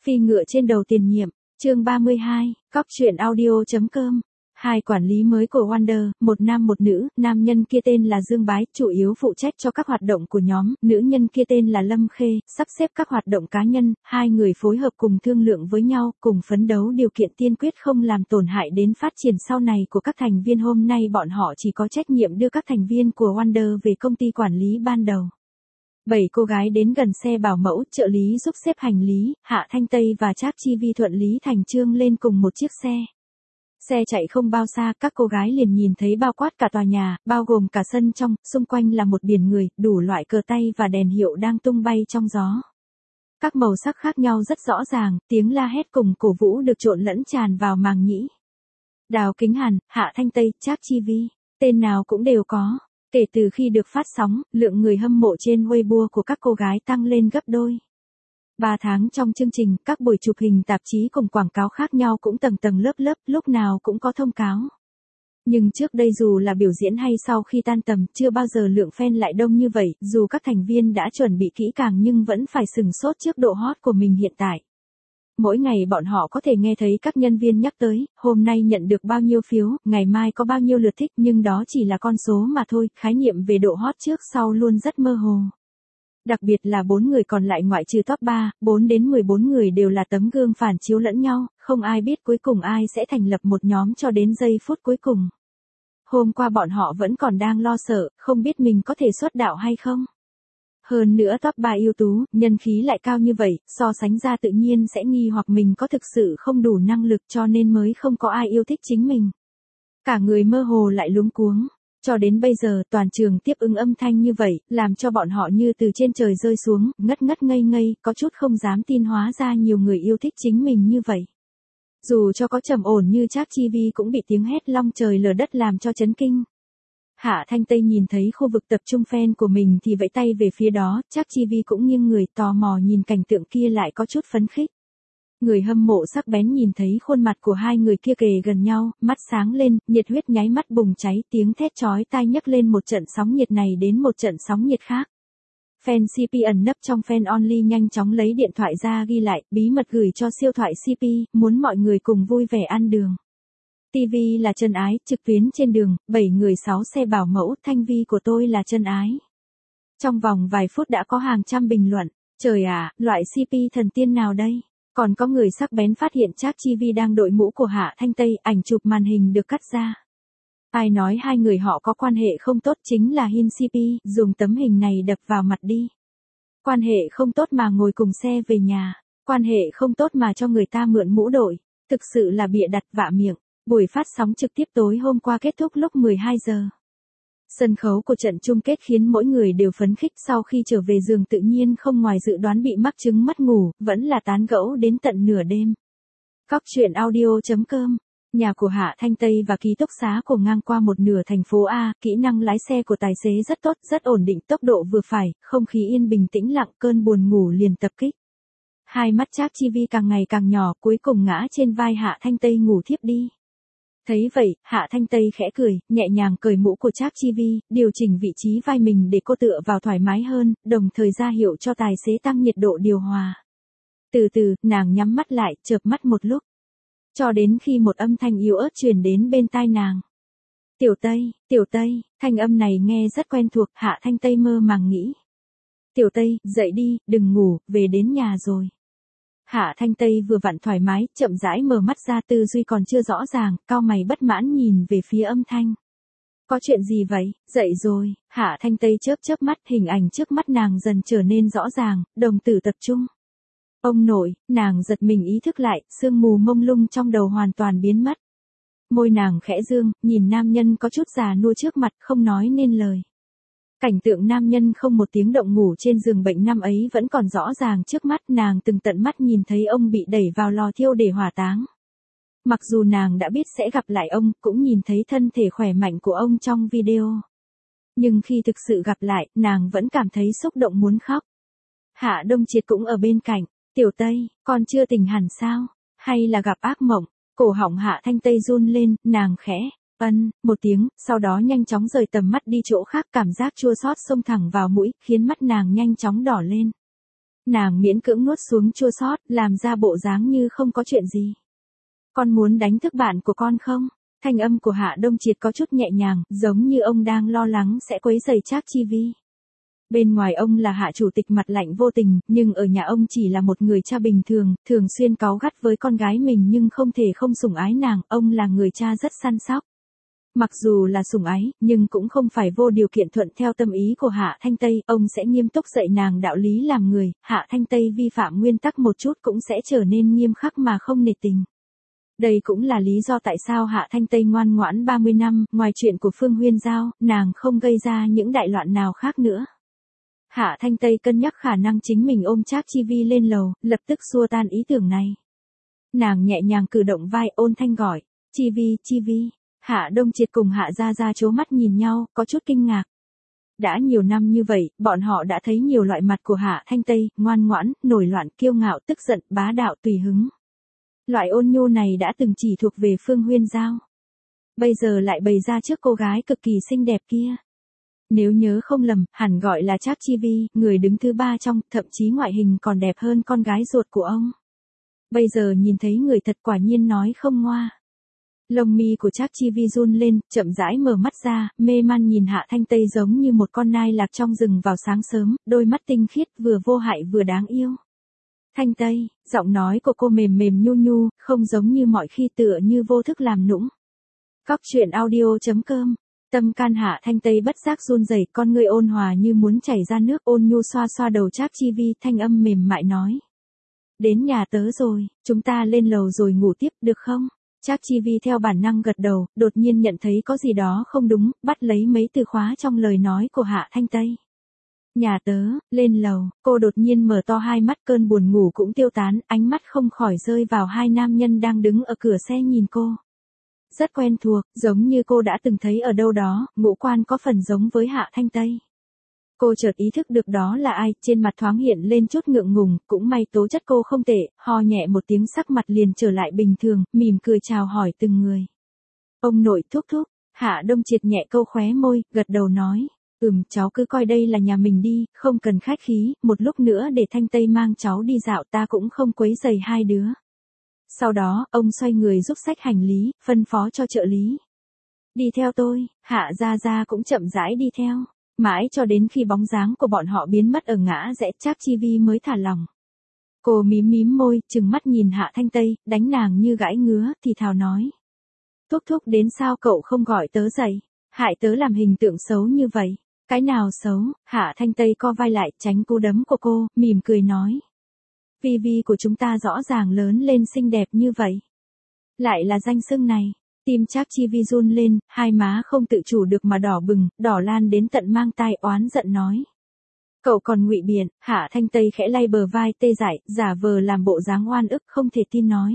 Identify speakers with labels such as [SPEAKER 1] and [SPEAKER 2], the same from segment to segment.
[SPEAKER 1] Phi ngựa trên đầu tiền nhiệm, chương 32, cóc truyện audio.com. Hai quản lý mới của Wonder, một nam một nữ, nam nhân kia tên là Dương Bái, chủ yếu phụ trách cho các hoạt động của nhóm, nữ nhân kia tên là Lâm Khê, sắp xếp các hoạt động cá nhân, hai người phối hợp cùng thương lượng với nhau, cùng phấn đấu điều kiện tiên quyết không làm tổn hại đến phát triển sau này của các thành viên. Hôm nay bọn họ chỉ có trách nhiệm đưa các thành viên của Wonder về công ty quản lý ban đầu. 7 cô gái đến gần xe bảo mẫu, trợ lý giúp xếp hành lý, Hạ Thanh Tây và Trác Chi Vi thuận lý thành chương lên cùng một chiếc xe. Xe chạy không bao xa, các cô gái liền nhìn thấy bao quát cả tòa nhà, bao gồm cả sân trong, xung quanh là một biển người, đủ loại cờ tay và đèn hiệu đang tung bay trong gió. Các màu sắc khác nhau rất rõ ràng, tiếng la hét cùng cổ vũ được trộn lẫn tràn vào màng nhĩ. Đào Kính Hàn, Hạ Thanh Tây, Trác Chi Vi, tên nào cũng đều có. Kể từ khi được phát sóng, lượng người hâm mộ trên Weibo của các cô gái tăng lên gấp đôi. 3 tháng trong chương trình, các buổi chụp hình tạp chí cùng quảng cáo khác nhau cũng tầng tầng lớp lớp, lúc nào cũng có thông cáo. Nhưng trước đây dù là biểu diễn hay sau khi tan tầm, chưa bao giờ lượng fan lại đông như vậy, dù các thành viên đã chuẩn bị kỹ càng nhưng vẫn phải sửng sốt trước độ hot của mình hiện tại. Mỗi ngày bọn họ có thể nghe thấy các nhân viên nhắc tới, hôm nay nhận được bao nhiêu phiếu, ngày mai có bao nhiêu lượt thích, nhưng đó chỉ là con số mà thôi, khái niệm về độ hot trước sau luôn rất mơ hồ. Đặc biệt là 4 người còn lại ngoại trừ top 3, 4 đến 14 người đều là tấm gương phản chiếu lẫn nhau, không ai biết cuối cùng ai sẽ thành lập một nhóm cho đến giây phút cuối cùng. Hôm qua bọn họ vẫn còn đang lo sợ, không biết mình có thể xuất đạo hay không. Hơn nữa top 3 ưu tú, nhân khí lại cao như vậy, so sánh ra tự nhiên sẽ nghi hoặc mình có thực sự không đủ năng lực cho nên mới không có ai yêu thích chính mình. Cả người mơ hồ lại luống cuống. Cho đến bây giờ toàn trường tiếp ứng âm thanh như vậy, làm cho bọn họ như từ trên trời rơi xuống, ngất ngất ngây ngây, có chút không dám tin hóa ra nhiều người yêu thích chính mình như vậy. Dù cho có trầm ổn như Trác Chi Vi cũng bị tiếng hét long trời lở đất làm cho chấn kinh. Hạ Thanh Tây nhìn thấy khu vực tập trung fan của mình thì vẫy tay về phía đó, Trác Chi Vi cũng nghiêng người tò mò nhìn cảnh tượng kia lại có chút phấn khích. Người hâm mộ sắc bén nhìn thấy khuôn mặt của hai người kia kề gần nhau, mắt sáng lên, nhiệt huyết nháy mắt bùng cháy, tiếng thét chói tai nhấc lên một trận sóng nhiệt này đến một trận sóng nhiệt khác. Fan CP ẩn nấp trong fan only nhanh chóng lấy điện thoại ra ghi lại, bí mật gửi cho siêu thoại CP, muốn mọi người cùng vui vẻ ăn đường. TV là chân ái, trực tuyến trên đường, 7 người 6 xe bảo mẫu, Thanh Vi của tôi là chân ái. Trong vòng vài phút đã có hàng trăm bình luận, trời ạ, loại CP thần tiên nào đây? Còn có người sắc bén phát hiện Trác Chi Vi đang đội mũ của Hạ Thanh Tây, ảnh chụp màn hình được cắt ra. Ai nói hai người họ có quan hệ không tốt chính là Hin CP, dùng tấm hình này đập vào mặt đi. Quan hệ không tốt mà ngồi cùng xe về nhà, quan hệ không tốt mà cho người ta mượn mũ đội, thực sự là bịa đặt vạ miệng. Buổi phát sóng trực tiếp tối hôm qua kết thúc lúc 12 giờ. Sân khấu của trận chung kết khiến mỗi người đều phấn khích, sau khi trở về giường tự nhiên không ngoài dự đoán bị mắc chứng mất ngủ, vẫn là tán gẫu đến tận nửa đêm. Cóc truyện audio.com. Nhà của Hạ Thanh Tây và ký túc xá của ngang qua một nửa thành phố A, kỹ năng lái xe của tài xế rất tốt, rất ổn định, tốc độ vừa phải, không khí yên bình tĩnh lặng, cơn buồn ngủ liền tập kích. Hai mắt Trác Chi Vi càng ngày càng nhỏ, cuối cùng ngã trên vai Hạ Thanh Tây ngủ thiếp đi. Thấy vậy, Hạ Thanh Tây khẽ cười, nhẹ nhàng cởi mũ của Trác Chi Vi, điều chỉnh vị trí vai mình để cô tựa vào thoải mái hơn, đồng thời ra hiệu cho tài xế tăng nhiệt độ điều hòa. Từ từ, nàng nhắm mắt lại, chợp mắt một lúc. Cho đến khi một âm thanh yếu ớt truyền đến bên tai nàng. Tiểu Tây, thanh âm này nghe rất quen thuộc, Hạ Thanh Tây mơ màng nghĩ. Tiểu Tây, dậy đi, đừng ngủ, về đến nhà rồi. Hạ Thanh Tây vừa vặn thoải mái, chậm rãi mở mắt ra, tư duy còn chưa rõ ràng, cau mày bất mãn nhìn về phía âm thanh. Có chuyện gì vậy? Dậy rồi. Hạ Thanh Tây chớp mắt, hình ảnh trước mắt nàng dần trở nên rõ ràng, đồng tử tập trung. Ông nội, nàng giật mình ý thức lại, sương mù mông lung trong đầu hoàn toàn biến mất. Môi nàng khẽ dương, nhìn nam nhân có chút già nua trước mặt, không nói nên lời. Cảnh tượng nam nhân không một tiếng động ngủ trên giường bệnh năm ấy vẫn còn rõ ràng trước mắt, nàng từng tận mắt nhìn thấy ông bị đẩy vào lò thiêu để hỏa táng. Mặc dù nàng đã biết sẽ gặp lại ông, cũng nhìn thấy thân thể khỏe mạnh của ông trong video. Nhưng khi thực sự gặp lại, nàng vẫn cảm thấy xúc động muốn khóc. Hạ Đông Triệt cũng ở bên cạnh, Tiểu Tây, con chưa tỉnh hẳn sao? Hay là gặp ác mộng? Cổ họng Hạ Thanh Tây run lên, nàng khẽ một tiếng, sau đó nhanh chóng rời tầm mắt đi chỗ khác, cảm giác chua xót xông thẳng vào mũi, khiến mắt nàng nhanh chóng đỏ lên. Nàng miễn cưỡng nuốt xuống chua xót, làm ra bộ dáng như không có chuyện gì. Con muốn đánh thức bạn của con không? Thanh âm của Hạ Đông Triệt có chút nhẹ nhàng, giống như ông đang lo lắng sẽ quấy rầy Trác Chi Vi. Bên ngoài ông là Hạ chủ tịch mặt lạnh vô tình, nhưng ở nhà ông chỉ là một người cha bình thường, thường xuyên cáu gắt với con gái mình nhưng không thể không sủng ái nàng, ông là người cha rất săn sóc. Mặc dù là sủng ái, nhưng cũng không phải vô điều kiện thuận theo tâm ý của Hạ Thanh Tây, ông sẽ nghiêm túc dạy nàng đạo lý làm người, Hạ Thanh Tây vi phạm nguyên tắc một chút cũng sẽ trở nên nghiêm khắc mà không nể tình. Đây cũng là lý do tại sao Hạ Thanh Tây ngoan ngoãn 30 năm, ngoài chuyện của Phương Huyên Giao, nàng không gây ra những đại loạn nào khác nữa. Hạ Thanh Tây cân nhắc khả năng chính mình ôm Trác Chi Vi lên lầu, lập tức xua tan ý tưởng này. Nàng nhẹ nhàng cử động vai ôn thanh gọi, Chi Vi, Chi Vi. Hạ Đông Triệt cùng Hạ Gia Gia chố mắt nhìn nhau, có chút kinh ngạc. Đã nhiều năm như vậy, bọn họ đã thấy nhiều loại mặt của Hạ Thanh Tây, ngoan ngoãn, nổi loạn, kiêu ngạo, tức giận, bá đạo, tùy hứng. Loại ôn nhu này đã từng chỉ thuộc về Phương Huyên Giao. Bây giờ lại bày ra trước cô gái cực kỳ xinh đẹp kia. Nếu nhớ không lầm, hẳn gọi là Trác Chi Vi, người đứng thứ ba trong, thậm chí ngoại hình còn đẹp hơn con gái ruột của ông. Bây giờ nhìn thấy người thật quả nhiên nói không ngoa. Lông mi của Trác Chi Vi run lên, chậm rãi mở mắt ra, mê man nhìn Hạ Thanh Tây giống như một con nai lạc trong rừng vào sáng sớm, đôi mắt tinh khiết vừa vô hại vừa đáng yêu. Thanh Tây, giọng nói của cô mềm mềm nhu nhu, không giống như mọi khi tựa như vô thức làm nũng. Cóc truyện audio.com. Tâm can Hạ Thanh Tây bất giác run rẩy, con ngươi ôn hòa như muốn chảy ra nước, ôn nhu xoa xoa đầu Trác Chi Vi, thanh âm mềm mại nói. Đến nhà tớ rồi, chúng ta lên lầu rồi ngủ tiếp, được không? Trác Chi Vi theo bản năng gật đầu, đột nhiên nhận thấy có gì đó không đúng, bắt lấy mấy từ khóa trong lời nói của Hạ Thanh Tây. Nhà tớ, lên lầu, cô đột nhiên mở to hai mắt, cơn buồn ngủ cũng tiêu tán, ánh mắt không khỏi rơi vào hai nam nhân đang đứng ở cửa xe nhìn cô. Rất quen thuộc, giống như cô đã từng thấy ở đâu đó, ngũ quan có phần giống với Hạ Thanh Tây. Cô chợt ý thức được đó là ai, trên mặt thoáng hiện lên chút ngượng ngùng, cũng may tố chất cô không tệ, ho nhẹ một tiếng sắc mặt liền trở lại bình thường, mỉm cười chào hỏi từng người. Ông nội thúc thúc, Hạ Đông Triệt nhẹ câu khóe môi, gật đầu nói, cháu cứ coi đây là nhà mình đi, không cần khách khí, một lúc nữa để Thanh Tây mang cháu đi dạo ta cũng không quấy rầy hai đứa. Sau đó, ông xoay người giúp xách hành lý, phân phó cho trợ lý. Đi theo tôi, Hạ Gia Gia cũng chậm rãi đi theo. Mãi cho đến khi bóng dáng của bọn họ biến mất ở ngã rẽ, Trác Chi Vi mới thả lòng. Cô mím mím môi, trừng mắt nhìn Hạ Thanh Tây, đánh nàng như gãi ngứa, thì thào nói. Thúc thúc đến sao cậu không gọi tớ dậy, hại tớ làm hình tượng xấu như vậy. Cái nào xấu? Hạ Thanh Tây co vai lại, tránh cú đấm của cô, mỉm cười nói. Vi Vi của chúng ta rõ ràng lớn lên xinh đẹp như vậy. Lại là danh xưng này. Tim Trác Chi Vi run lên, hai má không tự chủ được mà đỏ bừng, đỏ lan đến tận mang tai, oán giận nói. Cậu còn ngụy biện, Hạ Thanh Tây khẽ lay bờ vai tê dại, giả vờ làm bộ dáng oan ức không thể tin nói.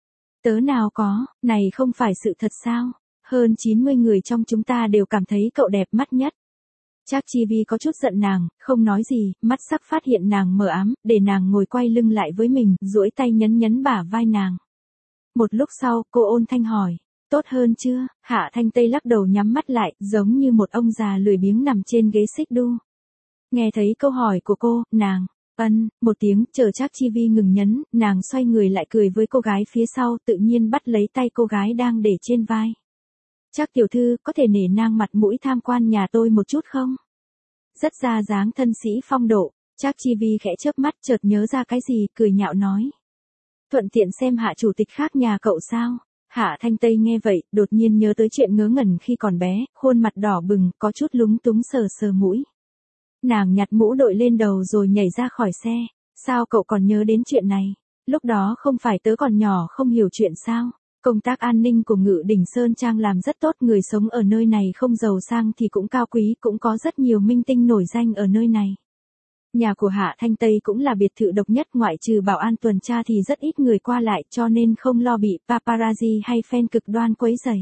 [SPEAKER 1] Tớ nào có, này không phải sự thật sao? Hơn 90 người trong chúng ta đều cảm thấy cậu đẹp mắt nhất. Trác Chi Vi có chút giận nàng, không nói gì, mắt sắc phát hiện nàng mờ ám, để nàng ngồi quay lưng lại với mình, duỗi tay nhấn nhấn bả vai nàng. Một lúc sau, cô ôn thanh hỏi. Tốt hơn chưa? Hạ Thanh Tây lắc đầu nhắm mắt lại, giống như một ông già lười biếng nằm trên ghế xích đu. Nghe thấy câu hỏi của cô, nàng, một tiếng, chờ Trác Chi Vi ngừng nhấn, nàng xoay người lại cười với cô gái phía sau, tự nhiên bắt lấy tay cô gái đang để trên vai. Trác tiểu thư, có thể nể nang mặt mũi tham quan nhà tôi một chút không? Rất ra dáng thân sĩ phong độ, Trác Chi Vi khẽ chớp mắt chợt nhớ ra cái gì, cười nhạo nói. Thuận tiện xem Hạ chủ tịch khác nhà cậu sao? Hạ Thanh Tây nghe vậy, đột nhiên nhớ tới chuyện ngớ ngẩn khi còn bé, khuôn mặt đỏ bừng, có chút lúng túng sờ sờ mũi. Nàng nhặt mũ đội lên đầu rồi nhảy ra khỏi xe. Sao cậu còn nhớ đến chuyện này? Lúc đó không phải tớ còn nhỏ không hiểu chuyện sao? Công tác an ninh của Ngự Đỉnh Sơn Trang làm rất tốt, người sống ở nơi này không giàu sang thì cũng cao quý, cũng có rất nhiều minh tinh nổi danh ở nơi này. Nhà của Hạ Thanh Tây cũng là biệt thự độc nhất, ngoại trừ bảo an tuần tra thì rất ít người qua lại, cho nên không lo bị paparazzi hay fan cực đoan quấy rầy.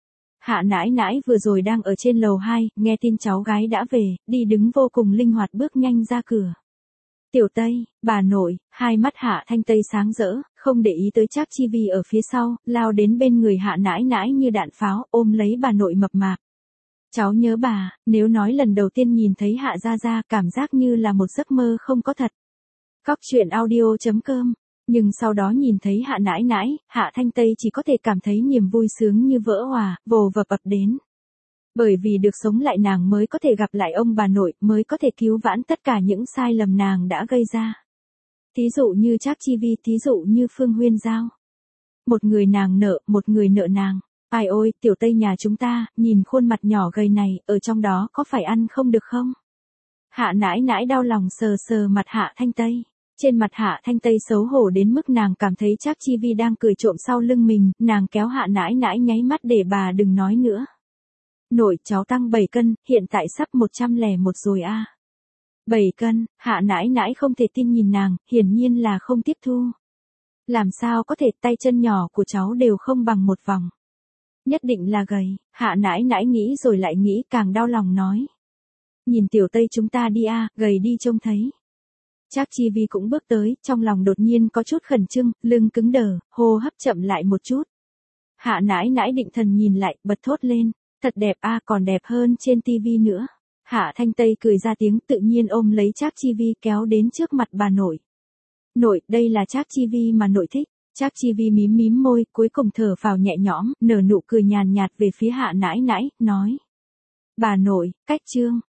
[SPEAKER 1] Hạ nãi nãi vừa rồi đang ở trên lầu 2, nghe tin cháu gái đã về, đi đứng vô cùng linh hoạt bước nhanh ra cửa. Tiểu Tây, bà nội, hai mắt Hạ Thanh Tây sáng rỡ, không để ý tới Trác Chi Vi ở phía sau, lao đến bên người Hạ nãi nãi như đạn pháo, ôm lấy bà nội mập mạp. Cháu nhớ bà, nếu nói lần đầu tiên nhìn thấy Hạ Gia Gia cảm giác như là một giấc mơ không có thật. Cóc truyện audio.com. Nhưng sau đó nhìn thấy Hạ Nãi Nãi, Hạ Thanh Tây chỉ có thể cảm thấy niềm vui sướng như vỡ òa, vồ vập ập đến. Bởi vì được sống lại nàng mới có thể gặp lại ông bà nội, mới có thể cứu vãn tất cả những sai lầm nàng đã gây ra. Thí dụ như Trác Chi Vi, thí dụ như Phương Huyên Giao. Một người nàng nợ, một người nợ nàng. Ai ôi, tiểu Tây nhà chúng ta, nhìn khuôn mặt nhỏ gầy này, ở trong đó có phải ăn không được không? Hạ Nãi Nãi đau lòng sờ sờ mặt Hạ Thanh Tây. Trên mặt Hạ Thanh Tây xấu hổ đến mức nàng cảm thấy Trác Chi Vi đang cười trộm sau lưng mình, nàng kéo Hạ Nãi Nãi nháy mắt để bà đừng nói nữa. Nội cháu tăng 7 cân, hiện tại sắp 101 rồi a. 7 cân, Hạ Nãi Nãi không thể tin nhìn nàng, hiển nhiên là không tiếp thu. Làm sao có thể, tay chân nhỏ của cháu đều không bằng một vòng. Nhất định là gầy, Hạ Nãi Nãi nghĩ rồi lại nghĩ, càng đau lòng nói. Nhìn tiểu Tây chúng ta đi a, gầy đi trông thấy. Trác Chi Vi cũng bước tới, trong lòng đột nhiên có chút khẩn trương, lưng cứng đờ, hô hấp chậm lại một chút. Hạ Nãi Nãi định thần nhìn lại, bật thốt lên, thật đẹp a, còn đẹp hơn trên tivi nữa. Hạ Thanh Tây cười ra tiếng, tự nhiên ôm lấy Trác Chi Vi kéo đến trước mặt bà nội. Nội, đây là Trác Chi Vi mà nội thích. Trác Chi Vi mím mím môi, cuối cùng thở phào nhẹ nhõm, nở nụ cười nhàn nhạt về phía Hạ Nãi Nãi, nói. Bà nội, cách chương.